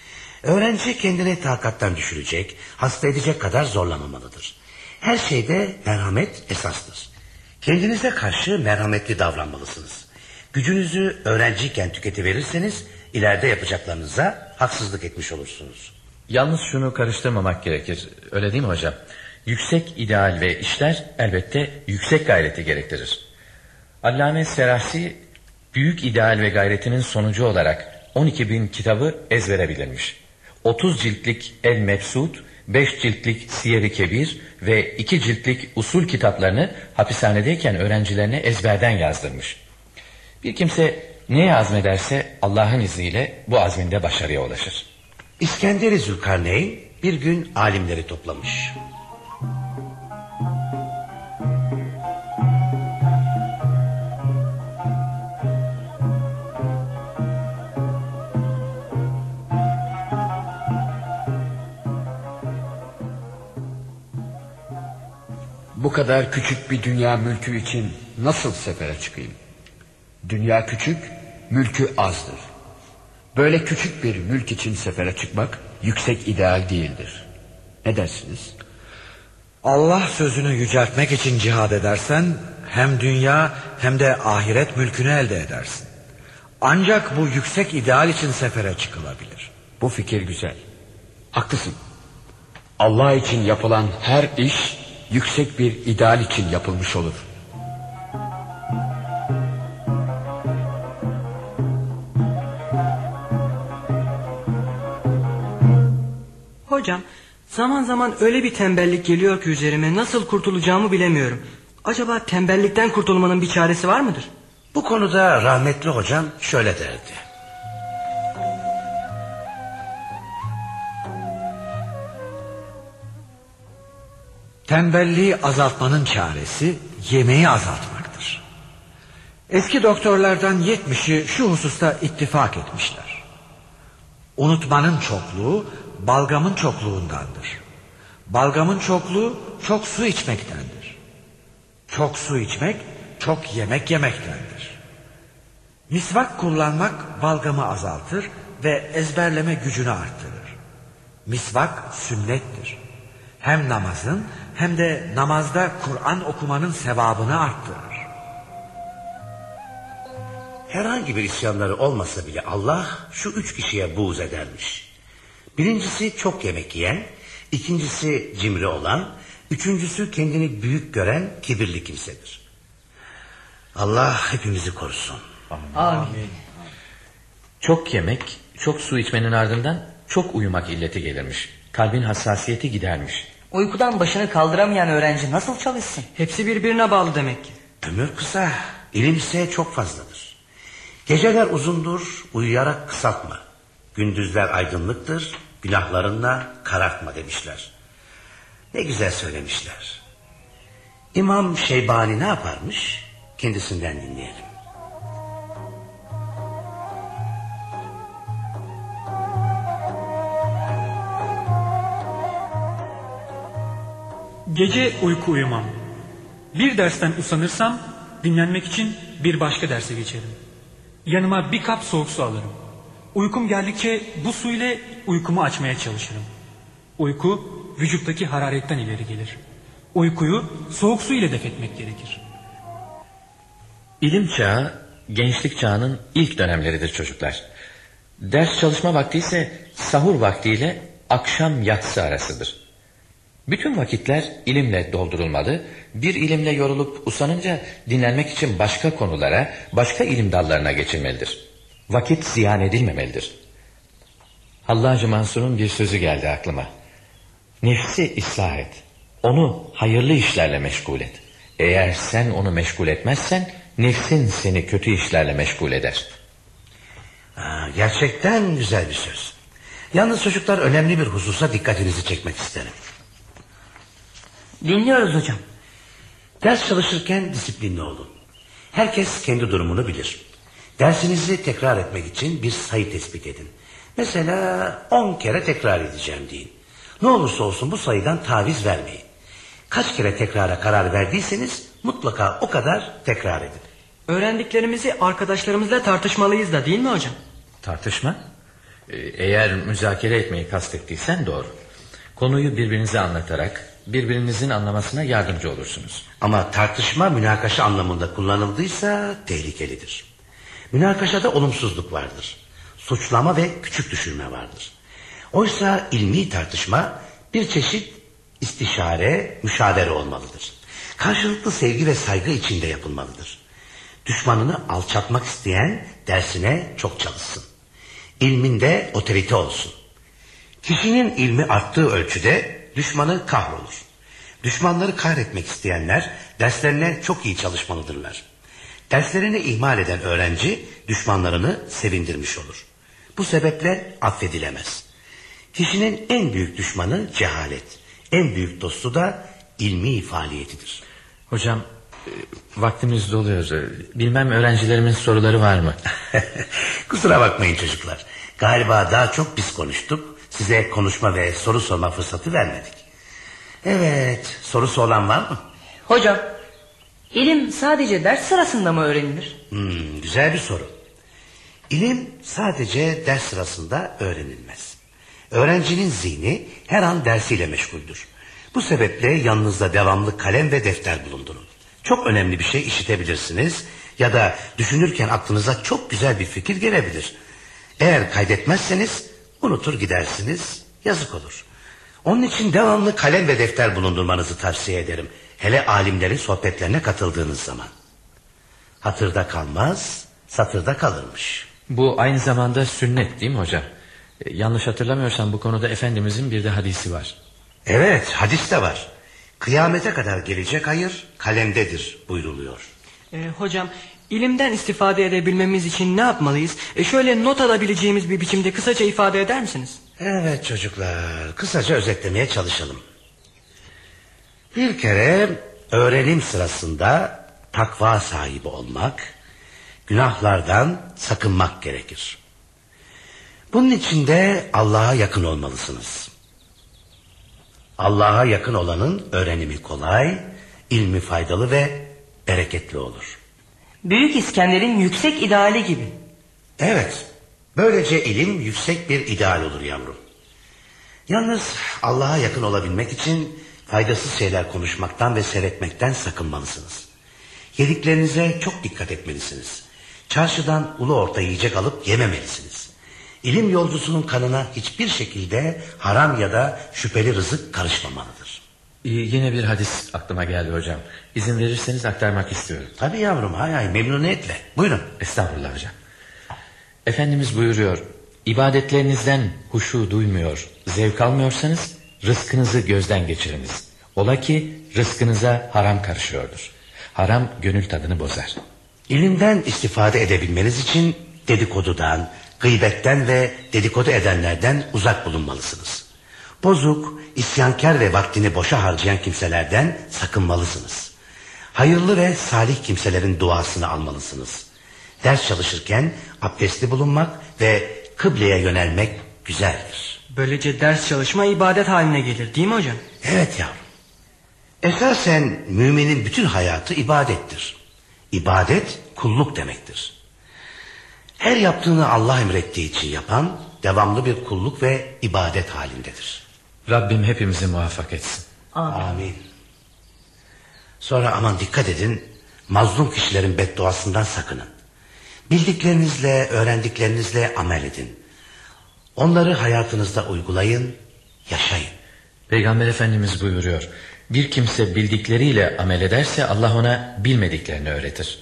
Öğrenci kendini takattan düşürecek, hasta edecek kadar zorlamamalıdır. Her şeyde merhamet esastır. Kendinize karşı merhametli davranmalısınız. Gücünüzü öğrenciyken tüketiverirseniz ileride yapacaklarınıza haksızlık etmiş olursunuz. Yalnız şunu karıştırmamak gerekir. Öyle değil mi hocam? Yüksek ideal ve işler elbette yüksek gayreti gerektirir. Allame Serahsi büyük ideal ve gayretinin sonucu olarak on iki bin kitabı ezbere bilirmiş. otuz ciltlik El Mebsut, beş ciltlik Siyer-i Kebir ve iki ciltlik usul kitaplarını hapishanedeyken öğrencilerine ezberden yazdırmış. Bir kimse neye azmederse Allah'ın izniyle bu azminde başarıya ulaşır. İskender-i Zülkarneyn bir gün alimleri toplamış. Bu kadar küçük bir dünya mülkü için nasıl sefere çıkayım? Dünya küçük, mülkü azdır. Böyle küçük bir mülk için sefere çıkmak yüksek ideal değildir. Ne dersiniz? Allah sözünü yüceltmek için cihad edersen hem dünya hem de ahiret mülkünü elde edersin. Ancak bu yüksek ideal için sefere çıkılabilir. Bu fikir güzel. Haklısın. Allah için yapılan her iş yüksek bir ideal için yapılmış olur. Hocam, zaman zaman öyle bir tembellik geliyor ki üzerime, nasıl kurtulacağımı bilemiyorum. Acaba tembellikten kurtulmanın bir çaresi var mıdır? Bu konuda rahmetli hocam şöyle derdi. Tembelliği azaltmanın çaresi yemeği azaltmaktır. Eski doktorlardan yetmişi şu hususta ittifak etmişler. Unutmanın çokluğu balgamın çokluğundandır. Balgamın çokluğu çok su içmektendir. Çok su içmek çok yemek yemektendir. Misvak kullanmak balgamı azaltır ve ezberleme gücünü arttırır. Misvak sünnettir. Hem namazın hem de namazda Kur'an okumanın sevabını arttırır. Herhangi bir isyanları olmasa bile Allah şu üç kişiye buğz edermiş. Birincisi çok yemek yiyen, ikincisi cimri olan, üçüncüsü kendini büyük gören kibirli kimsedir. Allah hepimizi korusun. Amin. Çok yemek, çok su içmenin ardından çok uyumak illeti gelirmiş. Kalbin hassasiyeti gidermiş. Uykudan başını kaldıramayan öğrenci nasıl çalışsın? Hepsi birbirine bağlı demek ki. Ömür kısa, ilim ise çok fazladır. Geceler uzundur, uyuyarak kısaltma. Gündüzler aydınlıktır, günahlarınla karartma demişler. Ne güzel söylemişler. İmam Şeybani ne yaparmış? Kendisinden dinleyelim. Gece uyku uyumam. Bir dersten usanırsam dinlenmek için bir başka derse geçerim. Yanıma bir kap soğuk su alırım. Uykum geldikçe bu su ile uykumu açmaya çalışırım. Uyku vücuttaki hararetten ileri gelir. Uykuyu soğuk su ile def etmek gerekir. İlim çağı gençlik çağının ilk dönemleridir çocuklar. Ders çalışma vakti ise sahur vaktiyle akşam yatsı arasıdır. Bütün vakitler ilimle doldurulmalı, bir ilimle yorulup usanınca dinlenmek için başka konulara, başka ilim dallarına geçilmelidir. Vakit ziyan edilmemelidir. Hallacı Mansur'un bir sözü geldi aklıma. Nefsi ıslah et, onu hayırlı işlerle meşgul et. Eğer sen onu meşgul etmezsen, nefsin seni kötü işlerle meşgul eder. Ha, gerçekten güzel bir söz. Yalnız çocuklar, önemli bir hususa dikkatinizi çekmek isterim. Dinliyoruz hocam. Ders çalışırken disiplinli olun. Herkes kendi durumunu bilir. Dersinizi tekrar etmek için bir sayı tespit edin. Mesela on kere tekrar edeceğim deyin. Ne olursa olsun bu sayıdan taviz vermeyin. Kaç kere tekrara karar verdiyseniz mutlaka o kadar tekrar edin. Öğrendiklerimizi arkadaşlarımızla tartışmalıyız da, değil mi hocam? Tartışma? Eğer müzakere etmeyi kastettiysen doğru. Konuyu birbirinize anlatarak birbirinizin anlamasına yardımcı olursunuz. Ama tartışma münakaşa anlamında kullanıldıysa tehlikelidir. Münakaşada olumsuzluk vardır. Suçlama ve küçük düşürme vardır. Oysa ilmi tartışma bir çeşit istişare, müşavere olmalıdır. Karşılıklı sevgi ve saygı içinde yapılmalıdır. Düşmanını alçaltmak isteyen dersine çok çalışsın. İlminde otorite olsun. Kişinin ilmi arttığı ölçüde düşmanı kahrolur. Düşmanları kahretmek isteyenler derslerine çok iyi çalışmalıdırlar. Derslerini ihmal eden öğrenci düşmanlarını sevindirmiş olur. Bu sebeple affedilemez. Kişinin en büyük düşmanı cehalet, en büyük dostu da ilmi faaliyetidir. Hocam, vaktimiz doluyor. Bilmem öğrencilerimin soruları var mı? Kusura bakmayın çocuklar. Galiba daha çok biz konuştuk. Size konuşma ve soru sorma fırsatı vermedik. Evet, sorusu olan var mı? Hocam, ilim sadece ders sırasında mı öğrenilir? Hmm, güzel bir soru. İlim sadece ders sırasında öğrenilmez. Öğrencinin zihni her an dersiyle meşguldür. Bu sebeple yanınızda devamlı kalem ve defter bulundurun. Çok önemli bir şey işitebilirsiniz ya da düşünürken aklınıza çok güzel bir fikir gelebilir. Eğer kaydetmezseniz unutur gidersiniz, yazık olur. Onun için devamlı kalem ve defter bulundurmanızı tavsiye ederim. Hele alimlerin sohbetlerine katıldığınız zaman. Hatırda kalmaz, satırda kalırmış. Bu aynı zamanda sünnet değil mi hocam? E, yanlış hatırlamıyorsam bu konuda Efendimizin bir de hadisi var. Evet, hadis de var. Kıyamete kadar gelecek hayır kalemdedir buyruluyor. Ee, hocam, ilimden istifade edebilmemiz için ne yapmalıyız? E, şöyle not alabileceğimiz bir biçimde kısaca ifade eder misiniz? Evet çocuklar, kısaca özetlemeye çalışalım. Bir kere öğrenim sırasında takva sahibi olmak, günahlardan sakınmak gerekir. Bunun için de Allah'a yakın olmalısınız. Allah'a yakın olanın öğrenimi kolay, ilmi faydalı ve bereketli olur. Büyük İskender'in yüksek ideali gibi. Evet, böylece ilim yüksek bir ideal olur yavrum. Yalnız Allah'a yakın olabilmek için faydasız şeyler konuşmaktan ve seyretmekten sakınmalısınız. Yediklerinize çok dikkat etmelisiniz. Çarşıdan ulu orta yiyecek alıp yememelisiniz. İlim yolcusunun kanına hiçbir şekilde haram ya da şüpheli rızık karışmamalıdır. Ee, yine bir hadis aklıma geldi hocam. İzin verirseniz aktarmak istiyorum. Tabii yavrum, hay hay, memnuniyetle. Buyurun. Estağfurullah hocam. Efendimiz buyuruyor: İbadetlerinizden huşu duymuyor, zevk almıyorsanız rızkınızı gözden geçiriniz. Ola ki rızkınıza haram karışıyordur. Haram gönül tadını bozar. İlimden istifade edebilmeniz için dedikodudan, gıybetten ve dedikodu edenlerden uzak bulunmalısınız. Bozuk, isyankar ve vaktini boşa harcayan kimselerden sakınmalısınız. Hayırlı ve salih kimselerin duasını almalısınız. Ders çalışırken abdestli bulunmak ve kıbleye yönelmek güzeldir. Böylece ders çalışma ibadet haline gelir değil mi hocam? Evet yavrum. Esasen müminin bütün hayatı ibadettir. İbadet kulluk demektir. Her yaptığını Allah emrettiği için yapan devamlı bir kulluk ve ibadet halindedir. Rabbim hepimizi muvaffak etsin. Amin. Amin. Sonra aman dikkat edin, mazlum kişilerin bedduasından sakının. Bildiklerinizle, öğrendiklerinizle amel edin. Onları hayatınızda uygulayın, yaşayın. Peygamber Efendimiz buyuruyor: bir kimse bildikleriyle amel ederse Allah ona bilmediklerini öğretir.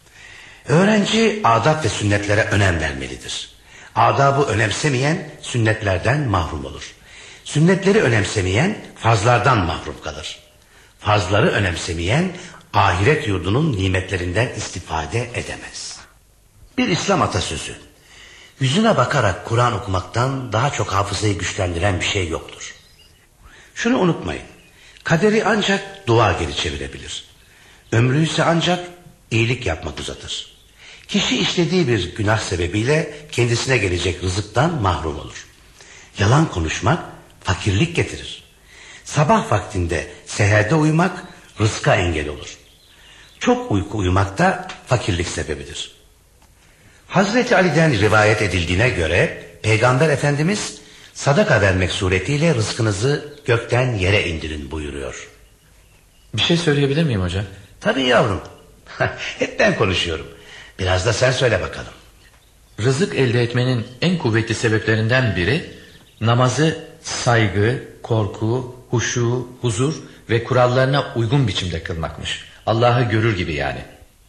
Öğrenci adab ve sünnetlere önem vermelidir. Adabı önemsemeyen sünnetlerden mahrum olur. Sünnetleri önemsemeyen farzlardan mahrum kalır. Farzları önemsemeyen ahiret yurdunun nimetlerinden istifade edemez. Bir İslam atasözü: yüzüne bakarak Kur'an okumaktan daha çok hafızayı güçlendiren bir şey yoktur. Şunu unutmayın, kaderi ancak dua geri çevirebilir. Ömrü ise ancak iyilik yapmak uzatır. Kişi işlediği bir günah sebebiyle kendisine gelecek rızıktan mahrum olur. Yalan konuşmak fakirlik getirir. Sabah vaktinde seherde uyumak rızka engel olur. Çok uyku uyumak da fakirlik sebebidir. Hazreti Ali'den rivayet edildiğine göre Peygamber Efendimiz sadaka vermek suretiyle rızkınızı gökten yere indirin buyuruyor. Bir şey söyleyebilir miyim hocam? Tabii yavrum. Hep ben konuşuyorum. Biraz da sen söyle bakalım. Rızık elde etmenin en kuvvetli sebeplerinden biri namazı saygı, korku, huşu, huzur ve kurallarına uygun biçimde kılmakmış. Allah'ı görür gibi yani.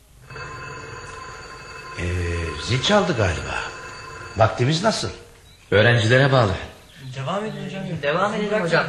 Ee, zil çaldı galiba. Vaktimiz nasıl? Öğrencilere bağlı. Devam edin hocam. Devam edelim hocam.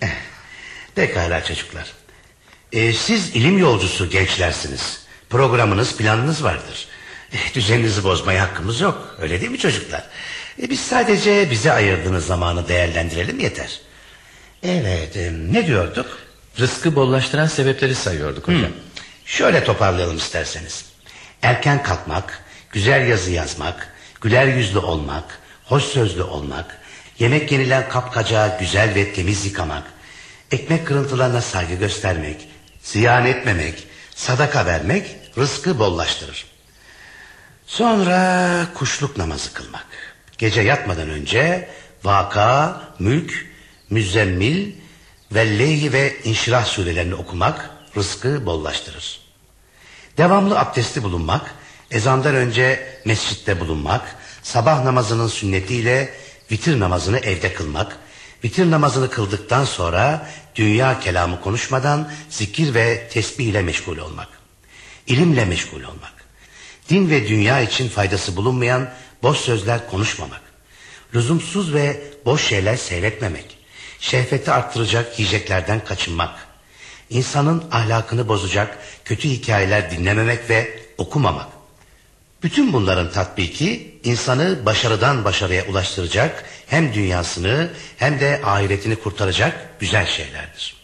Pekala çocuklar. Ee, siz ilim yolcusu gençlersiniz. Programınız, planınız vardır. Eh, düzeninizi bozmaya hakkımız yok. Öyle değil mi çocuklar? Ee, biz sadece bize ayırdığınız zamanı değerlendirelim yeter. Evet, e, ne diyorduk? Rızkı bollaştıran sebepleri sayıyorduk hocam. Hmm. Şöyle toparlayalım isterseniz. Erken kalkmak, güzel yazı yazmak, güler yüzlü olmak, hoş sözlü olmak, yemek yenilen kapkacağı güzel ve temiz yıkamak, ekmek kırıntılarına saygı göstermek, ziyan etmemek, sadaka vermek rızkı bollaştırır. Sonra kuşluk namazı kılmak. Gece yatmadan önce Vaka, Mülk, Müzzemmil, Velleyli ve İnşirah surelerini okumak rızkı bollaştırır. Devamlı abdestli bulunmak, ezandan önce mescitte bulunmak, sabah namazının sünnetiyle vitir namazını evde kılmak, vitir namazını kıldıktan sonra dünya kelamı konuşmadan zikir ve tesbih ile meşgul olmak, ilimle meşgul olmak, din ve dünya için faydası bulunmayan boş sözler konuşmamak, lüzumsuz ve boş şeyler seyretmemek, şehveti arttıracak yiyeceklerden kaçınmak, insanın ahlakını bozacak kötü hikayeler dinlememek ve okumamak. Bütün bunların tatbiki insanı başarıdan başarıya ulaştıracak, hem dünyasını hem de ahiretini kurtaracak güzel şeylerdir.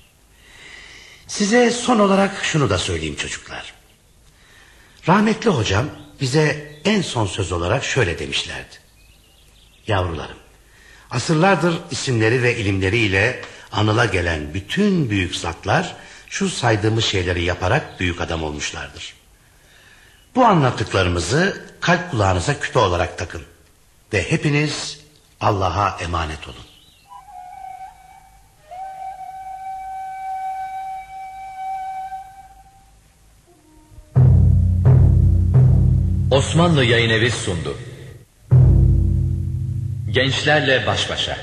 Size son olarak şunu da söyleyeyim çocuklar. Rahmetli hocam bize en son söz olarak şöyle demişlerdi. Yavrularım, asırlardır isimleri ve ilimleriyle anıla gelen bütün büyük zatlar şu saydığımız şeyleri yaparak büyük adam olmuşlardır. Bu anlattıklarımızı kalp kulağınıza küpe olarak takın ve hepiniz Allah'a emanet olun. Osmanlı Yayınevi sundu. Gençlerle baş başa.